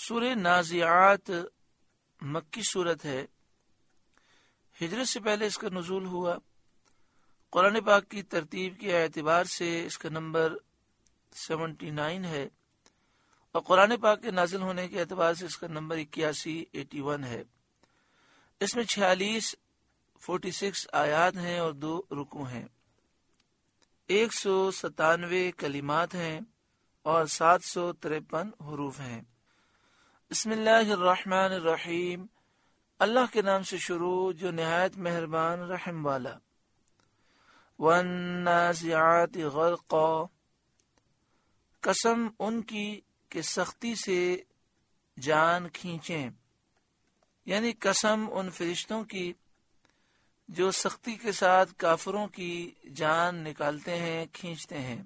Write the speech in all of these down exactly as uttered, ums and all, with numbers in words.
سورہ نازعات مکی صورت ہے، ہجرت سے پہلے اس کا نزول ہوا۔ قرآن پاک کی ترتیب کے اعتبار سے اس کا نمبر سیونٹی نائن ہے، اور قرآن پاک کے نازل ہونے کے اعتبار سے اس کا نمبر اکیاسی ایٹی ون ہے۔ اس میں چھیالیس فورٹی سکس آیات ہیں اور دو رکوع ہیں، ایک سو ستانوے کلمات ہیں اور سات سو ترپن حروف ہیں۔ بسم اللہ الرحمن الرحیم، اللہ کے نام سے شروع جو نہایت مہربان رحم والا۔ والنازعات غرقا، قسم ان کی کہ سختی سے جان کھینچیں، یعنی قسم ان فرشتوں کی جو سختی کے ساتھ کافروں کی جان نکالتے ہیں، کھینچتے ہیں۔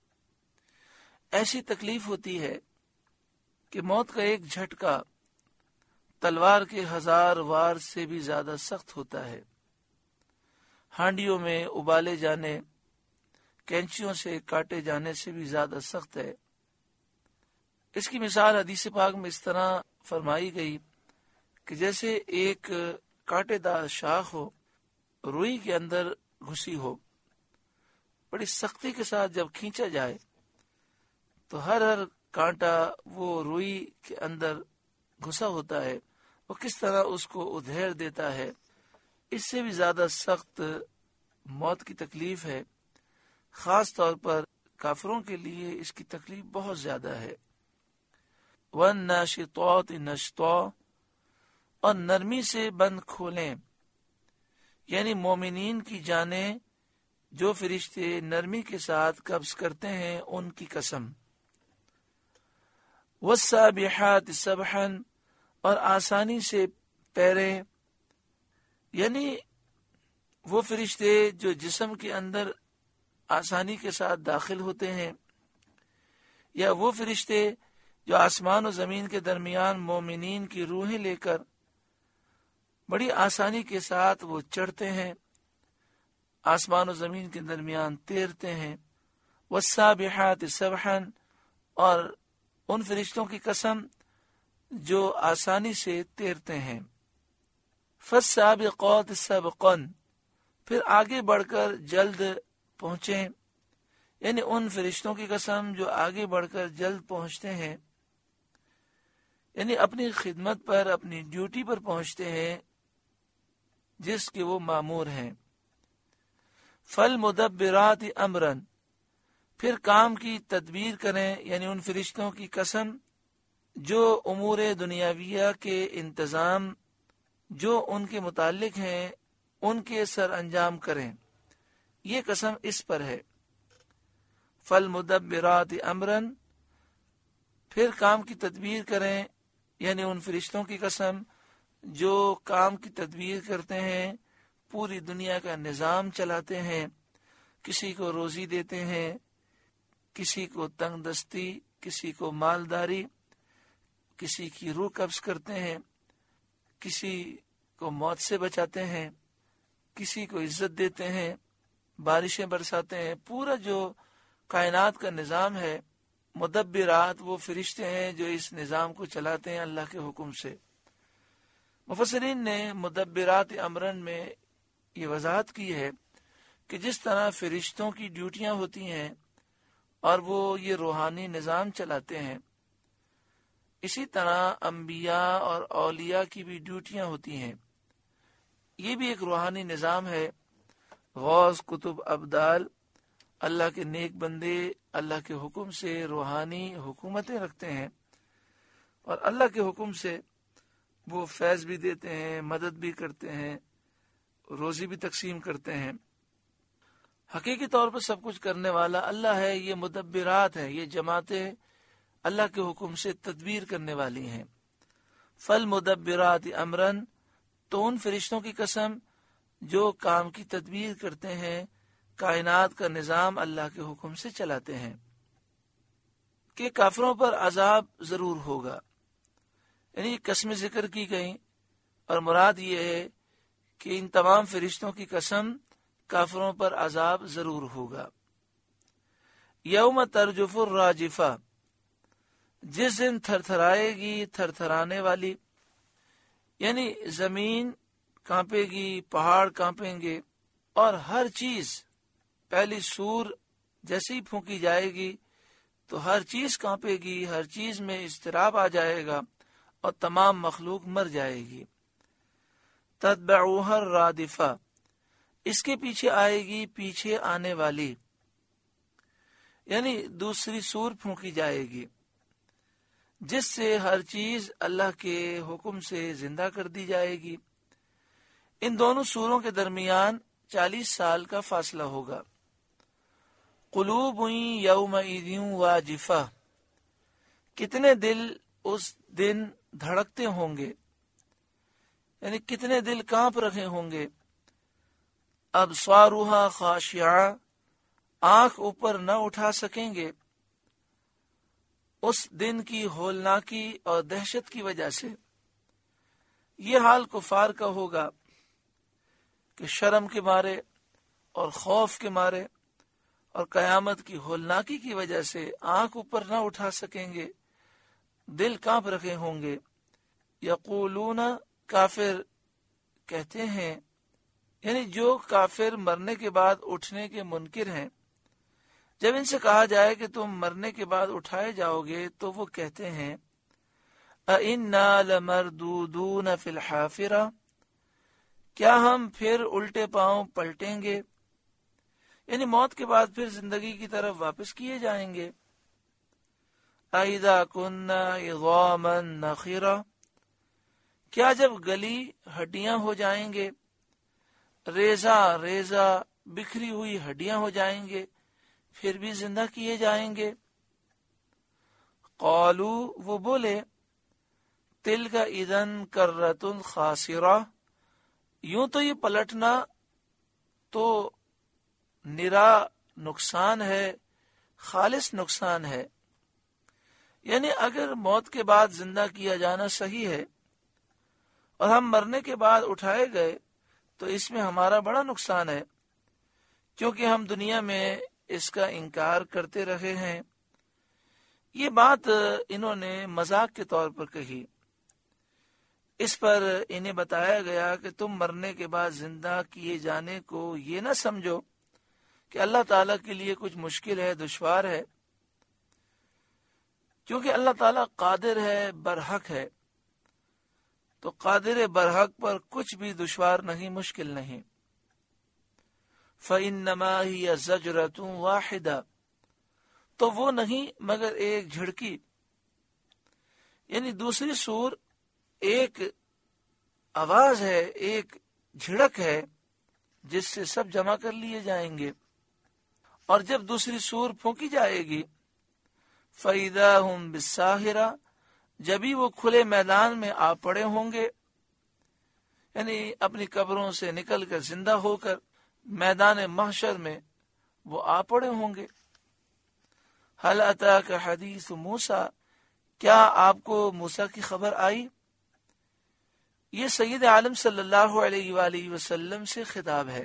ایسی تکلیف ہوتی ہے کہ موت کا ایک جھٹکا تلوار کے ہزار وار سے بھی زیادہ سخت ہوتا ہے، ہانڈیوں میں ابالے جانے، کینچیوں سے کاٹے جانے سے بھی زیادہ سخت ہے۔ اس کی مثال حدیث پاک میں اس طرح فرمائی گئی کہ جیسے ایک کانٹے دار شاخ ہو، روئی کے اندر گھسی ہو، بڑی سختی کے ساتھ جب کھینچا جائے تو ہر ہر کانٹا وہ روئی کے اندر گھسا ہوتا ہے، وہ کس طرح اس کو ادھیڑ دیتا ہے۔ اس سے بھی زیادہ سخت موت کی تکلیف ہے، خاص طور پر کافروں کے لیے اس کی تکلیف بہت زیادہ ہے۔ وَالنَّاشِطَاتِ نَشْطًا، اور نرمی سے بند کھولیں، یعنی مومنین کی جانیں جو فرشتے نرمی کے ساتھ قبض کرتے ہیں ان کی قسم۔ وَالسَّابِحَاتِ سَبْحًا، اور آسانی سے پیریں، یعنی وہ فرشتے جو جسم کے اندر آسانی کے ساتھ داخل ہوتے ہیں، یا وہ فرشتے جو آسمان و زمین کے درمیان مومنین کی روحیں لے کر بڑی آسانی کے ساتھ وہ چڑھتے ہیں، آسمان و زمین کے درمیان تیرتے ہیں۔ وَالسَّابِحَاتِ سَبْحًا، اور ان فرشتوں کی قسم جو آسانی سے تیرتے ہیں۔ فَالسَّابِقَاتِ سَبْقًا، پھر آگے بڑھ کر جلد پہنچیں، یعنی ان فرشتوں کی قسم جو آگے بڑھ کر جلد پہنچتے ہیں، یعنی اپنی خدمت پر، اپنی ڈیوٹی پر پہنچتے ہیں جس کے وہ مامور ہیں۔ فَالْمُدَبِّرَاتِ أَمْرًا، پھر کام کی تدبیر کریں، یعنی ان فرشتوں کی قسم جو امور دنیاویہ کے انتظام جو ان کے متعلق ہیں ان کے سر انجام کریں، یہ قسم اس پر ہے۔ فَالْمُدَبِّرَاتِ أَمْرًا، پھر کام کی تدبیر کریں، یعنی ان فرشتوں کی قسم جو کام کی تدبیر کرتے ہیں، پوری دنیا کا نظام چلاتے ہیں، کسی کو روزی دیتے ہیں، کسی کو تنگ دستی، کسی کو مالداری، کسی کی روح قبض کرتے ہیں، کسی کو موت سے بچاتے ہیں، کسی کو عزت دیتے ہیں، بارشیں برساتے ہیں۔ پورا جو کائنات کا نظام ہے، مدبرات وہ فرشتے ہیں جو اس نظام کو چلاتے ہیں اللہ کے حکم سے۔ مفسرین نے مدبرات امرن میں یہ وضاحت کی ہے کہ جس طرح فرشتوں کی ڈیوٹیاں ہوتی ہیں اور وہ یہ روحانی نظام چلاتے ہیں، اسی طرح انبیاء اور اولیاء کی بھی ڈیوٹیاں ہوتی ہیں۔ یہ بھی ایک روحانی نظام ہے۔ غوث، کتب، ابدال، اللہ کے نیک بندے اللہ کے حکم سے روحانی حکومتیں رکھتے ہیں، اور اللہ کے حکم سے وہ فیض بھی دیتے ہیں، مدد بھی کرتے ہیں، روزی بھی تقسیم کرتے ہیں۔ حقیقی طور پر سب کچھ کرنے والا اللہ ہے۔ یہ مدبرات ہیں، یہ جماعتیں اللہ کے حکم سے تدبیر کرنے والی ہیں۔ فَالْمُدَبِّرَاتِ أَمْرًا، تو ان فرشتوں کی قسم جو کام کی تدبیر کرتے ہیں، کائنات کا نظام اللہ کے حکم سے چلاتے ہیں، کہ کافروں پر عذاب ضرور ہوگا۔ یعنی قسمیں ذکر کی گئیں، اور مراد یہ ہے کہ ان تمام فرشتوں کی قسم کافروں پر عذاب ضرور ہوگا۔ یوم ترجف الراجفہ، جس دن تھر تھرائے گی تھر تھرانے والی، یعنی زمین کانپے گی، پہاڑ کانپیں گے، اور ہر چیز، پہلی سور جیسے ہی پھونکی جائے گی تو ہر چیز کانپے گی، ہر چیز میں اضطراب آ جائے گا اور تمام مخلوق مر جائے گی۔ تتبعوها الرادفہ، اس کے پیچھے آئے گی پیچھے آنے والی، یعنی دوسری سور پھونکی جائے گی جس سے ہر چیز اللہ کے حکم سے زندہ کر دی جائے گی۔ ان دونوں سوروں کے درمیان چالیس سال کا فاصلہ ہوگا۔ قلوب یومئذ واجفہ، کتنے دل اس دن دھڑکتے ہوں گے، یعنی کتنے دل کانپ رکھے ہوں گے۔ ابصارها خاشعہ، آنکھ اوپر نہ اٹھا سکیں گے اس دن کی ہولناکی اور دہشت کی وجہ سے۔ یہ حال کفار کا ہوگا کہ شرم کے مارے اور خوف کے مارے اور قیامت کی ہولناکی کی وجہ سے آنکھ اوپر نہ اٹھا سکیں گے، دل کانپ رکھے ہوں گے۔ یقولون، کافر کہتے ہیں، یعنی جو کافر مرنے کے بعد اٹھنے کے منکر ہیں، جب ان سے کہا جائے کہ تم مرنے کے بعد اٹھائے جاؤ گے تو وہ کہتے ہیں اَإِنَّا لَمَرْدُودُونَ فِي الْحَافِرَةِ، کیا ہم پھر الٹے پاؤں پلٹیں گے، یعنی موت کے بعد پھر زندگی کی طرف واپس کیے جائیں گے۔ اَإِذَا كُنَّا عِظَامًا نَخِرَةً، کیا جب گلی ہڈیاں ہو جائیں گے، ریزہ ریزہ بکھری ہوئی ہڈیاں ہو جائیں گے، پھر بھی زندہ کیے جائیں گے۔ قالو، وہ بولے، تلک اذن کرۃ خاسرہ، یوں تو یہ پلٹنا تو نرا نقصان ہے، خالص نقصان ہے، یعنی اگر موت کے بعد زندہ کیا جانا صحیح ہے اور ہم مرنے کے بعد اٹھائے گئے تو اس میں ہمارا بڑا نقصان ہے، کیونکہ ہم دنیا میں اس کا انکار کرتے رہے ہیں۔ یہ بات انہوں نے مذاق کے طور پر کہی۔ اس پر انہیں بتایا گیا کہ تم مرنے کے بعد زندہ کیے جانے کو یہ نہ سمجھو کہ اللہ تعالیٰ کے لیے کچھ مشکل ہے، دشوار ہے، کیونکہ اللہ تعالیٰ قادر ہے، برحق ہے، تو قادر برحق پر کچھ بھی دشوار نہیں، مشکل نہیں۔ فَإِنَّمَا هِيَ زَجْرَةٌ وَاحِدَةٌ، تو وہ نہیں مگر ایک جھڑکی، یعنی دوسری سور ایک آواز ہے، ایک جھڑک ہے جس سے سب جمع کر لیے جائیں گے۔ اور جب دوسری سور پھونکی جائے گی فَإِذَا هُمْ بِالسَّاهِرَةِ، جبھی وہ کھلے میدان میں آ پڑے ہوں گے، یعنی اپنی قبروں سے نکل کر زندہ ہو کر میدان محشر میں وہ آ پڑے ہوں گے۔ هَلْ أَتَاكَ حَدِيثُ موسیٰ، کیا آپ کو موسیٰ کی خبر آئی؟ یہ سید عالم صلی اللہ علیہ وآلہ وسلم سے خطاب ہے۔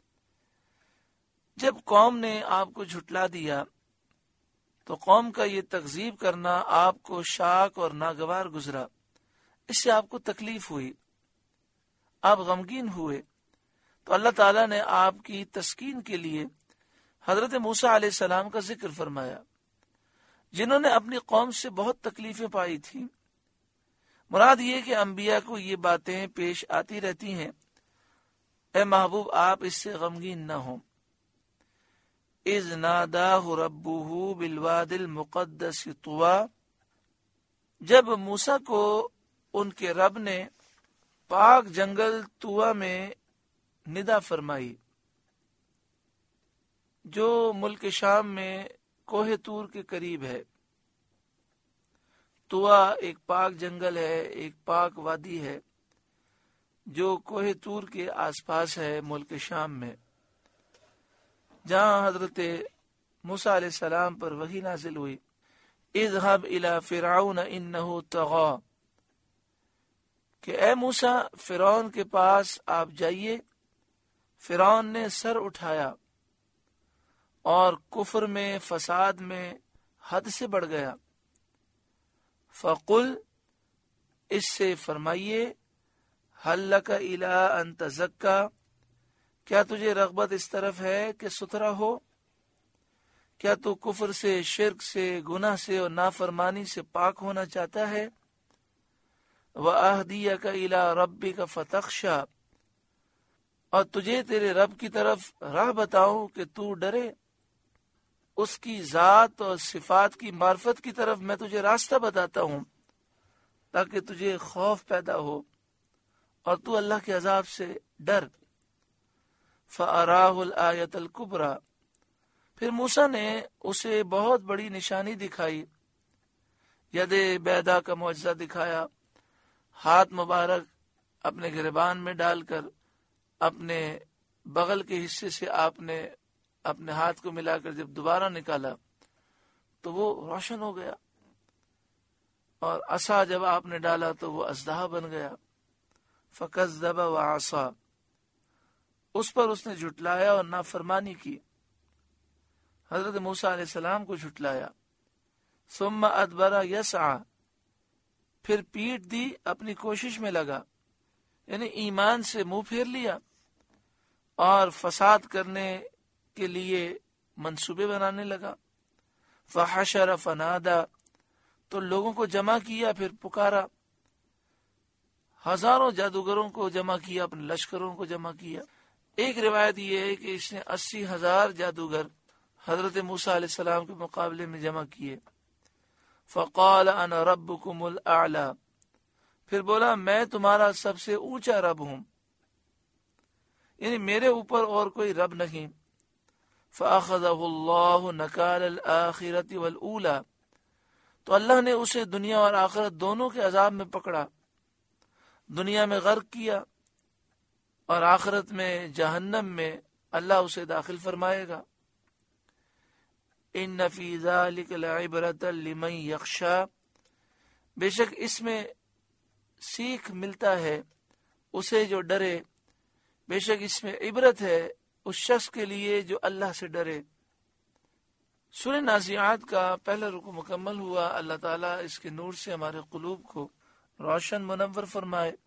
جب قوم نے آپ کو جھٹلا دیا تو قوم کا یہ تکذیب کرنا آپ کو شاق اور ناگوار گزرا، اس سے آپ کو تکلیف ہوئی، آپ غمگین ہوئے، تو اللہ تعالیٰ نے آپ کی تسکین کے لیے حضرت موسیٰ علیہ السلام کا ذکر فرمایا، جنہوں نے اپنی قوم سے بہت تکلیفیں پائی تھیں۔ مراد یہ کہ انبیاء کو یہ باتیں پیش آتی رہتی ہیں، اے محبوب آپ اس سے غمگین نہ ہوں۔ اذ ناداہ ربہ بالواد المقدس طویٰ، جب موسیٰ کو ان کے رب نے پاک جنگل طویٰ میں ندا فرمائی، جو ملک شام میں کوہ طور کے قریب ہے۔ طویٰ ایک پاک جنگل ہے، ایک پاک وادی ہے جو کوہ طور کے آس پاس ہے ملک شام میں، جہاں حضرت موسیٰ علیہ السلام پر وحی نازل ہوئی۔ اذهب الى فرعون انه طغى، کہ اے موسیٰ فرعون کے پاس آپ جائیے، فرعون نے سر اٹھایا اور کفر میں، فساد میں حد سے بڑھ گیا۔ فقل، اس سے فرمائیے، حل لک الی ان تزکا، کیا تجھے رغبت اس طرف ہے کہ ستھرا ہو؟ کیا تو کفر سے، شرک سے، گناہ سے اور نافرمانی سے پاک ہونا چاہتا ہے؟ وَأَهْدِيَكَ إِلَىٰ رَبِّكَ فَتَخْشَىٰ، اور تجھے تیرے رب کی طرف راہ بتاؤں کہ تو ڈرے، اس کی ذات اور صفات کی معرفت کی طرف میں تجھے راستہ بتاتا ہوں تاکہ تجھے خوف پیدا ہو اور تو اللہ کے عذاب سے ڈر۔ فَأَرَاهُ الْآيَةَ الْكُبْرَىٰ، پھر موسیٰ نے اسے بہت بڑی نشانی دکھائی، ید بیدا کا معجزہ دکھایا، ہاتھ مبارک اپنے گریبان میں ڈال کر اپنے بغل کے حصے سے آپ نے اپنے ہاتھ کو ملا کر جب دوبارہ نکالا تو وہ روشن ہو گیا، اور عصا جب آپ نے ڈالا تو وہ اژدہا بن گیا۔ فَكَذَّبَ وَعَصَىٰ، اس پر اس نے جھٹلایا اور نافرمانی کی، حضرت موسیٰ علیہ السلام کو جھٹلایا۔ ثُمَّ أَدْبَرَ يَسْعَىٰ، پھر پیٹ دی، اپنی کوشش میں لگا، یعنی ایمان سے منہ پھیر لیا اور فساد کرنے کے لیے منصوبے بنانے لگا۔ فحشر فنادا، تو لوگوں کو جمع کیا، پھر پکارا، ہزاروں جادوگروں کو جمع کیا، اپنے لشکروں کو جمع کیا۔ ایک روایت یہ ہے کہ اس نے اسی ہزار جادوگر حضرت موسیٰ علیہ السلام کے مقابلے میں جمع کیے۔ فقال انا ربکم الاعلی، پھر بولا میں تمہارا سب سے اونچا رب ہوں، یعنی میرے اوپر اور کوئی رب نہیں۔ فاخذہ اللہ نکال الآخرة والأولی، تو اللہ نے اسے دنیا اور آخرت دونوں کے عذاب میں پکڑا، دنیا میں غرق کیا اور آخرت میں جہنم میں اللہ اسے داخل فرمائے گا۔ ان فی ذلک لعبرۃ لمن یخشی، بے شک اس میں سیکھ ملتا ہے اسے جو ڈرے، بے شک اس میں عبرت ہے اس شخص کے لیے جو اللہ سے ڈرے۔ سورہ نازعات کا پہلا رکوع مکمل ہوا۔ اللہ تعالیٰ اس کے نور سے ہمارے قلوب کو روشن منور فرمائے۔